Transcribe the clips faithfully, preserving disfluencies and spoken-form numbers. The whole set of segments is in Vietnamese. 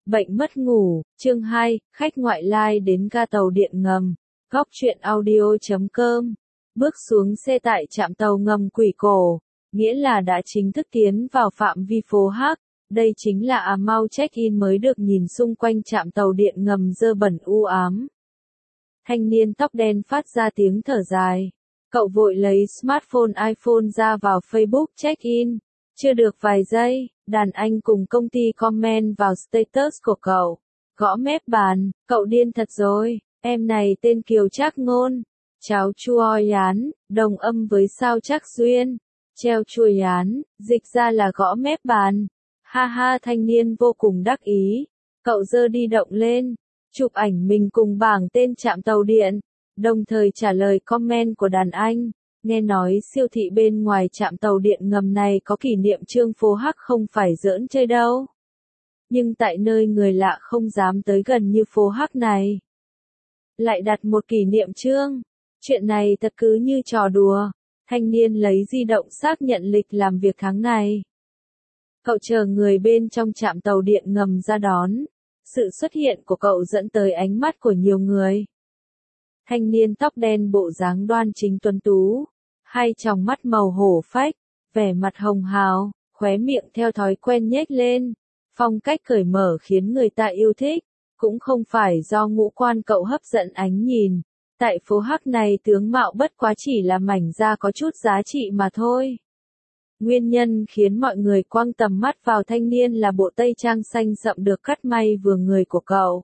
Bệnh mất ngủ, chương hai, khách ngoại lai đến ga tàu điện ngầm. Góc truyện audio chấm com. Bước xuống xe tại trạm tàu ngầm Quỷ Cổ, nghĩa là đã chính thức tiến vào phạm vi phố Hắc. Đây chính là à mau check-in mới được nhìn xung quanh trạm tàu điện ngầm dơ bẩn u ám. Thanh niên tóc đen phát ra tiếng thở dài. Cậu vội lấy smartphone iPhone ra vào Facebook check-in. Chưa được vài giây, đàn anh cùng công ty comment vào status của cậu. Gõ mép bàn, cậu điên thật rồi, em này tên Kiều Trác Ngôn. Cháu chua yán, đồng âm với sao Trác Duyên. Treo chua yán, dịch ra là gõ mép bàn. Ha ha, thanh niên vô cùng đắc ý. Cậu giơ đi động lên, chụp ảnh mình cùng bảng tên trạm tàu điện, đồng thời trả lời comment của đàn anh. Nghe nói siêu thị bên ngoài trạm tàu điện ngầm này có kỷ niệm chương phố Hắc không phải giỡn chơi đâu. Nhưng tại nơi người lạ không dám tới gần như phố Hắc này, lại đặt một kỷ niệm chương. Chuyện này thật cứ như trò đùa. Thanh niên lấy di động xác nhận lịch làm việc tháng này. Cậu chờ người bên trong trạm tàu điện ngầm ra đón. Sự xuất hiện của cậu dẫn tới ánh mắt của nhiều người. Thanh niên tóc đen bộ dáng đoan chính tuấn tú, hai tròng mắt màu hổ phách, vẻ mặt hồng hào, khóe miệng theo thói quen nhếch lên. Phong cách cởi mở khiến người ta yêu thích, cũng không phải do ngũ quan cậu hấp dẫn ánh nhìn. Tại phố Hắc này tướng mạo bất quá chỉ là mảnh da có chút giá trị mà thôi. Nguyên nhân khiến mọi người quăng tầm mắt vào thanh niên là bộ tây trang xanh sậm được cắt may vừa người của cậu.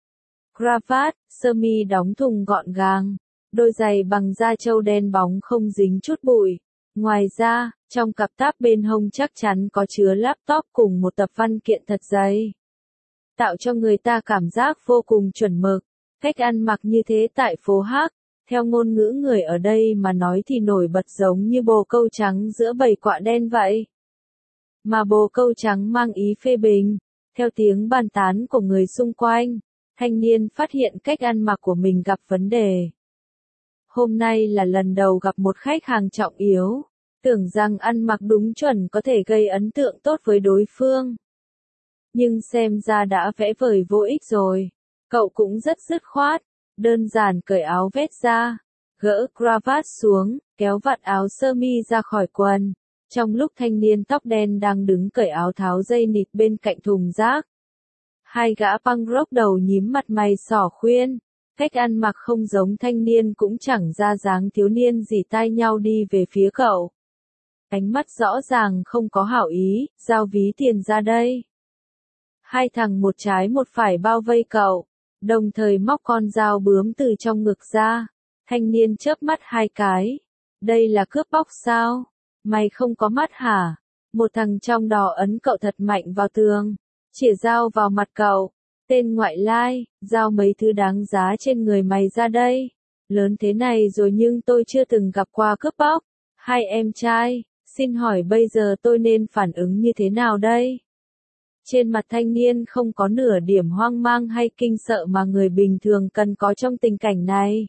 Cravat, sơ mi đóng thùng gọn gàng, đôi giày bằng da trâu đen bóng không dính chút bụi. Ngoài ra, trong cặp táp bên hông chắc chắn có chứa laptop cùng một tập văn kiện thật dày, tạo cho người ta cảm giác vô cùng chuẩn mực. Cách ăn mặc như thế tại phố Hắc, theo ngôn ngữ người ở đây mà nói thì nổi bật giống như bồ câu trắng giữa bầy quạ đen vậy. Mà bồ câu trắng mang ý phê bình, theo tiếng bàn tán của người xung quanh, thanh niên phát hiện cách ăn mặc của mình gặp vấn đề. Hôm nay là lần đầu gặp một khách hàng trọng yếu, tưởng rằng ăn mặc đúng chuẩn có thể gây ấn tượng tốt với đối phương. Nhưng xem ra đã vẽ vời vô ích rồi. Cậu cũng rất dứt khoát, đơn giản cởi áo vest ra, gỡ cravat xuống, kéo vạt áo sơ mi ra khỏi quần. Trong lúc thanh niên tóc đen đang đứng cởi áo tháo dây nịt bên cạnh thùng rác, hai gã punk rock đầu nhím mặt mày xỏ khuyên, cách ăn mặc không giống thanh niên cũng chẳng ra dáng thiếu niên gì tai nhau đi về phía cậu. Ánh mắt rõ ràng không có hảo ý, giao ví tiền ra đây. Hai thằng một trái một phải bao vây cậu, đồng thời móc con dao bướm từ trong ngực ra. Thanh niên chớp mắt hai cái. Đây là cướp bóc sao? Mày không có mắt hả? Một thằng trong đó ấn cậu thật mạnh vào tường, chĩa dao vào mặt cậu. Tên ngoại lai, giao mấy thứ đáng giá trên người mày ra đây. Lớn thế này rồi nhưng tôi chưa từng gặp qua cướp bóc. Hai em trai, xin hỏi bây giờ tôi nên phản ứng như thế nào đây? Trên mặt thanh niên không có nửa điểm hoang mang hay kinh sợ mà người bình thường cần có trong tình cảnh này.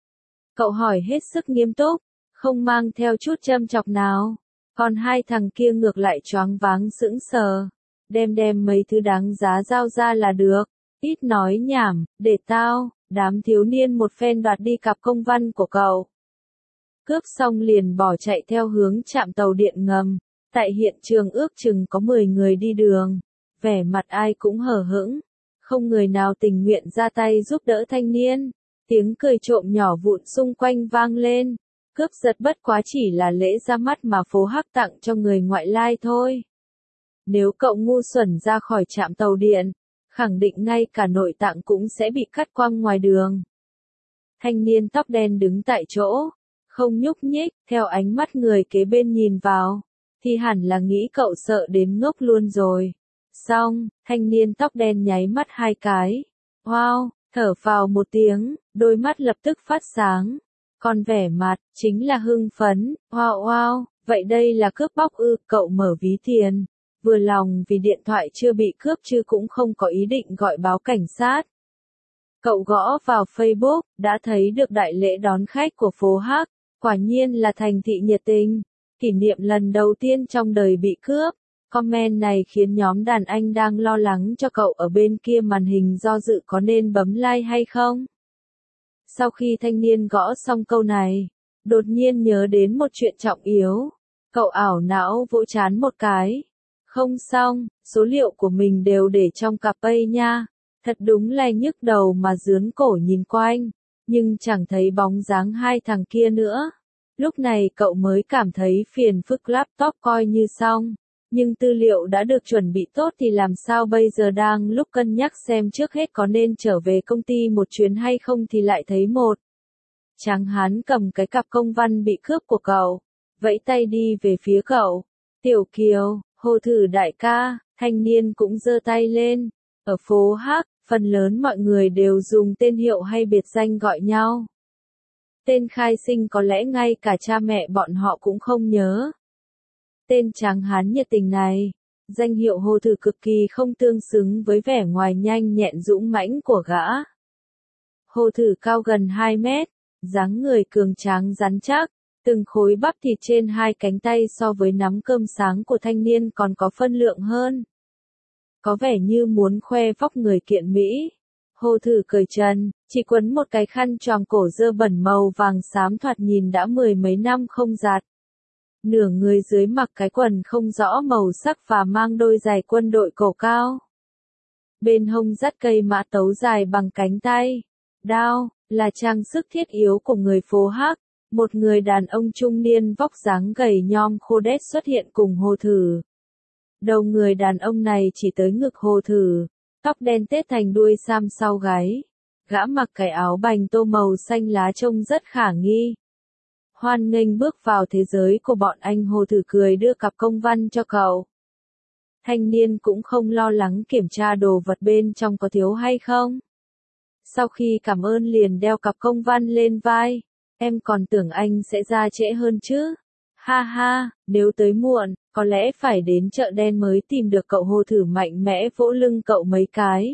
Cậu hỏi hết sức nghiêm túc, không mang theo chút châm chọc nào. Còn hai thằng kia ngược lại choáng váng sững sờ. Đem đem mấy thứ đáng giá giao ra là được. Ít nói nhảm, để tao. Đám thiếu niên một phen đoạt đi cặp công văn của cậu. Cướp xong liền bỏ chạy theo hướng trạm tàu điện ngầm. Tại hiện trường ước chừng có mười người đi đường. Vẻ mặt ai cũng hờ hững, không người nào tình nguyện ra tay giúp đỡ thanh niên. Tiếng cười trộm nhỏ vụn xung quanh vang lên. Cướp giật bất quá chỉ là lễ ra mắt mà phố Hắc tặng cho người ngoại lai thôi. Nếu cậu ngu xuẩn ra khỏi trạm tàu điện, khẳng định ngay cả nội tạng cũng sẽ bị cắt quăng ngoài đường. Thanh niên tóc đen đứng tại chỗ, không nhúc nhích, theo ánh mắt người kế bên nhìn vào, thì hẳn là nghĩ cậu sợ đến ngốc luôn rồi. Xong, thanh niên tóc đen nháy mắt hai cái. Wow, thở phào một tiếng, đôi mắt lập tức phát sáng. Còn vẻ mặt, chính là hưng phấn. Wow wow, vậy đây là cướp bóc ư? Cậu mở ví tiền. Vừa lòng vì điện thoại chưa bị cướp chứ cũng không có ý định gọi báo cảnh sát. Cậu gõ vào Facebook, đã thấy được đại lễ đón khách của phố Hắc. Quả nhiên là thành thị nhiệt tình. Kỷ niệm lần đầu tiên trong đời bị cướp. Comment này khiến nhóm đàn anh đang lo lắng cho cậu ở bên kia màn hình do dự có nên bấm like hay không. Sau khi thanh niên gõ xong câu này, đột nhiên nhớ đến một chuyện trọng yếu. Cậu ảo não vỗ trán một cái. Không xong, số liệu của mình đều để trong cặp pay nha. Thật đúng là nhức đầu mà dướn cổ nhìn quanh, nhưng chẳng thấy bóng dáng hai thằng kia nữa. Lúc này cậu mới cảm thấy phiền phức, laptop coi như xong. Nhưng tư liệu đã được chuẩn bị tốt thì làm sao bây giờ, đang lúc cân nhắc xem trước hết có nên trở về công ty một chuyến hay không thì lại thấy một tráng hán cầm cái cặp công văn bị cướp của cậu, vẫy tay đi về phía cậu. Tiểu Kiều, Hồ Thử đại ca, thanh niên cũng giơ tay lên. Ở phố Hắc, phần lớn mọi người đều dùng tên hiệu hay biệt danh gọi nhau. Tên khai sinh có lẽ ngay cả cha mẹ bọn họ cũng không nhớ. Tên tráng hán nhiệt tình này, danh hiệu Hồ Thử cực kỳ không tương xứng với vẻ ngoài nhanh nhẹn dũng mãnh của gã. Hồ Thử cao gần hai mét, dáng người cường tráng rắn chắc, từng khối bắp thịt trên hai cánh tay so với nắm cơm sáng của thanh niên còn có phân lượng hơn. Có vẻ như muốn khoe vóc người kiện mỹ. Hồ Thử cởi trần, chỉ quấn một cái khăn choàng cổ dơ bẩn màu vàng xám thoạt nhìn đã mười mấy năm không giặt. Nửa người dưới mặc cái quần không rõ màu sắc và mang đôi giày quân đội cổ cao. Bên hông dắt cây mã tấu dài bằng cánh tay. Đao, là trang sức thiết yếu của người phố Hắc. Một người đàn ông trung niên vóc dáng gầy nhom khô đét xuất hiện cùng Hồ Thử. Đầu người đàn ông này chỉ tới ngực Hồ Thử, tóc đen tết thành đuôi sam sau gáy. Gã mặc cái áo bành tô màu xanh lá trông rất khả nghi. Hoan nghênh bước vào thế giới của bọn anh. Hồ Thử cười đưa cặp công văn cho cậu. Thanh niên cũng không lo lắng kiểm tra đồ vật bên trong có thiếu hay không. Sau khi cảm ơn liền đeo cặp công văn lên vai. Em còn tưởng anh sẽ ra trễ hơn chứ. Ha ha, nếu tới muộn, có lẽ phải đến chợ đen mới tìm được cậu. Hồ Thử mạnh mẽ vỗ lưng cậu mấy cái.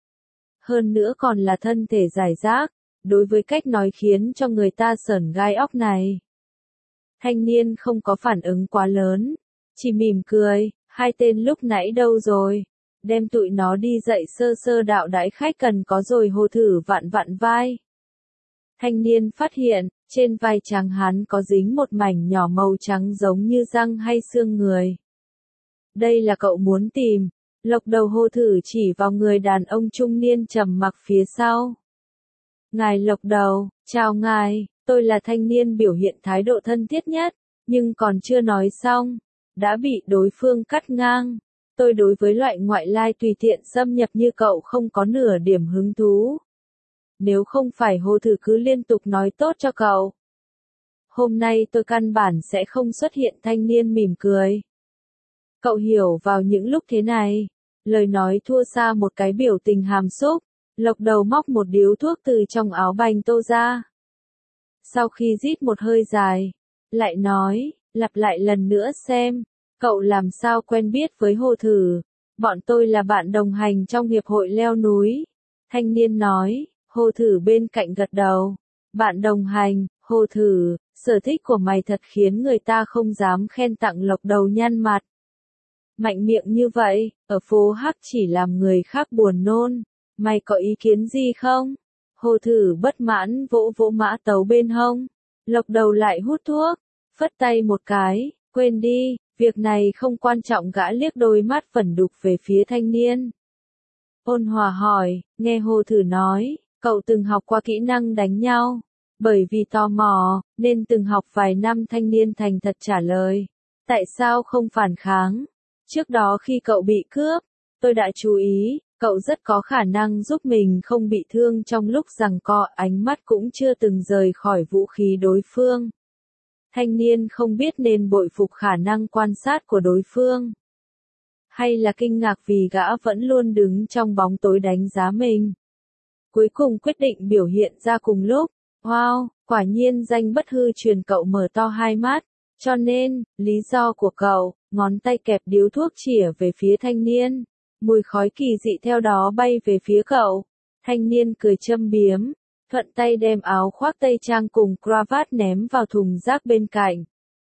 Hơn nữa còn là thân thể giải rác, đối với cách nói khiến cho người ta sởn gai óc này. Thanh niên không có phản ứng quá lớn, chỉ mỉm cười. Hai tên lúc nãy đâu rồi? Đem tụi nó đi dạy sơ sơ đạo đãi khách cần có rồi. Hồ Thử vặn vặn vai. Thanh niên phát hiện, trên vai tráng hán có dính một mảnh nhỏ màu trắng giống như răng hay xương người. Đây là cậu muốn tìm. Lộc đầu Hồ Thử chỉ vào người đàn ông trung niên trầm mặc phía sau. Ngài Lộc đầu, chào ngài, tôi là thanh niên biểu hiện thái độ thân thiết nhất, nhưng còn chưa nói xong, đã bị đối phương cắt ngang. Tôi đối với loại ngoại lai tùy tiện xâm nhập như cậu không có nửa điểm hứng thú. Nếu không phải Hồ Thử cứ liên tục nói tốt cho cậu, hôm nay tôi căn bản sẽ không xuất hiện. Thanh niên mỉm cười. Cậu hiểu vào những lúc thế này, lời nói thua xa một cái biểu tình hàm xúc. Lộc đầu móc một điếu thuốc từ trong áo bành tô ra. Sau khi rít một hơi dài, lại nói, lặp lại lần nữa xem, cậu làm sao quen biết với Hồ Thử. Bọn tôi là bạn đồng hành trong hiệp hội leo núi. Thanh niên nói. Hồ Thử bên cạnh gật đầu. Bạn đồng hành, Hồ Thử, sở thích của mày thật khiến người ta không dám khen tặng. Lộc đầu nhăn mặt. Mạnh miệng như vậy, ở phố Hắc chỉ làm người khác buồn nôn. Mày có ý kiến gì không? Hồ Thử bất mãn vỗ vỗ mã tấu bên hông. Lộc đầu lại hút thuốc, phất tay một cái, quên đi, việc này không quan trọng. Gã liếc đôi mắt phẩn đục về phía thanh niên. Ôn hòa hỏi, nghe Hồ Thử nói, cậu từng học qua kỹ năng đánh nhau. Bởi vì tò mò, nên từng học vài năm. Thanh niên thành thật trả lời. Tại sao không phản kháng? Trước đó khi cậu bị cướp, tôi đã chú ý, cậu rất có khả năng giúp mình không bị thương trong lúc giằng co. Ánh mắt cũng chưa từng rời khỏi vũ khí đối phương. Thanh niên không biết nên bội phục khả năng quan sát của đối phương, hay là kinh ngạc vì gã vẫn luôn đứng trong bóng tối đánh giá mình. Cuối cùng quyết định biểu hiện ra cùng lúc. Wow, quả nhiên danh bất hư truyền. Cậu mở to hai mắt. Cho nên, lý do của cậu, ngón tay kẹp điếu thuốc chĩa về phía thanh niên. Mùi khói kỳ dị theo đó bay về phía cậu. Thanh niên cười châm biếm, thuận tay đem áo khoác tây trang cùng cravat ném vào thùng rác bên cạnh.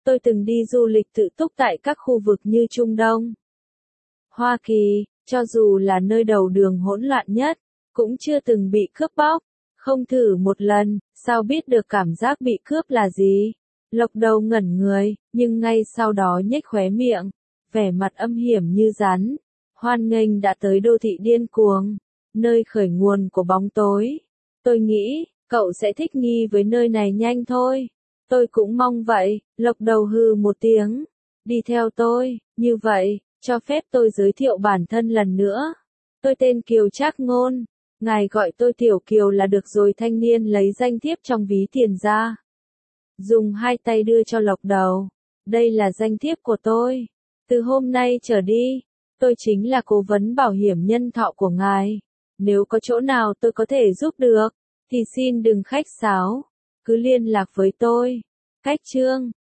Tôi từng đi du lịch tự túc tại các khu vực như Trung Đông, Hoa Kỳ, cho dù là nơi đầu đường hỗn loạn nhất, cũng chưa từng bị cướp bóc. Không thử một lần, sao biết được cảm giác bị cướp là gì? Lộc Đầu ngẩn người, nhưng ngay sau đó nhếch khóe miệng, vẻ mặt âm hiểm như rắn. Hoan nghênh đã tới đô thị điên cuồng, nơi khởi nguồn của bóng tối. Tôi nghĩ, cậu sẽ thích nghi với nơi này nhanh thôi. Tôi cũng mong vậy, Lộc Đầu hừ một tiếng. Đi theo tôi, như vậy, cho phép tôi giới thiệu bản thân lần nữa. Tôi tên Kiều Trác Ngôn. Ngài gọi tôi Tiểu Kiều là được rồi. Thanh niên lấy danh thiếp trong ví tiền ra, dùng hai tay đưa cho Lộc Đầu. Đây là danh thiếp của tôi. Từ hôm nay trở đi, tôi chính là cố vấn bảo hiểm nhân thọ của ngài. Nếu có chỗ nào tôi có thể giúp được, thì xin đừng khách sáo, cứ liên lạc với tôi. Cách chương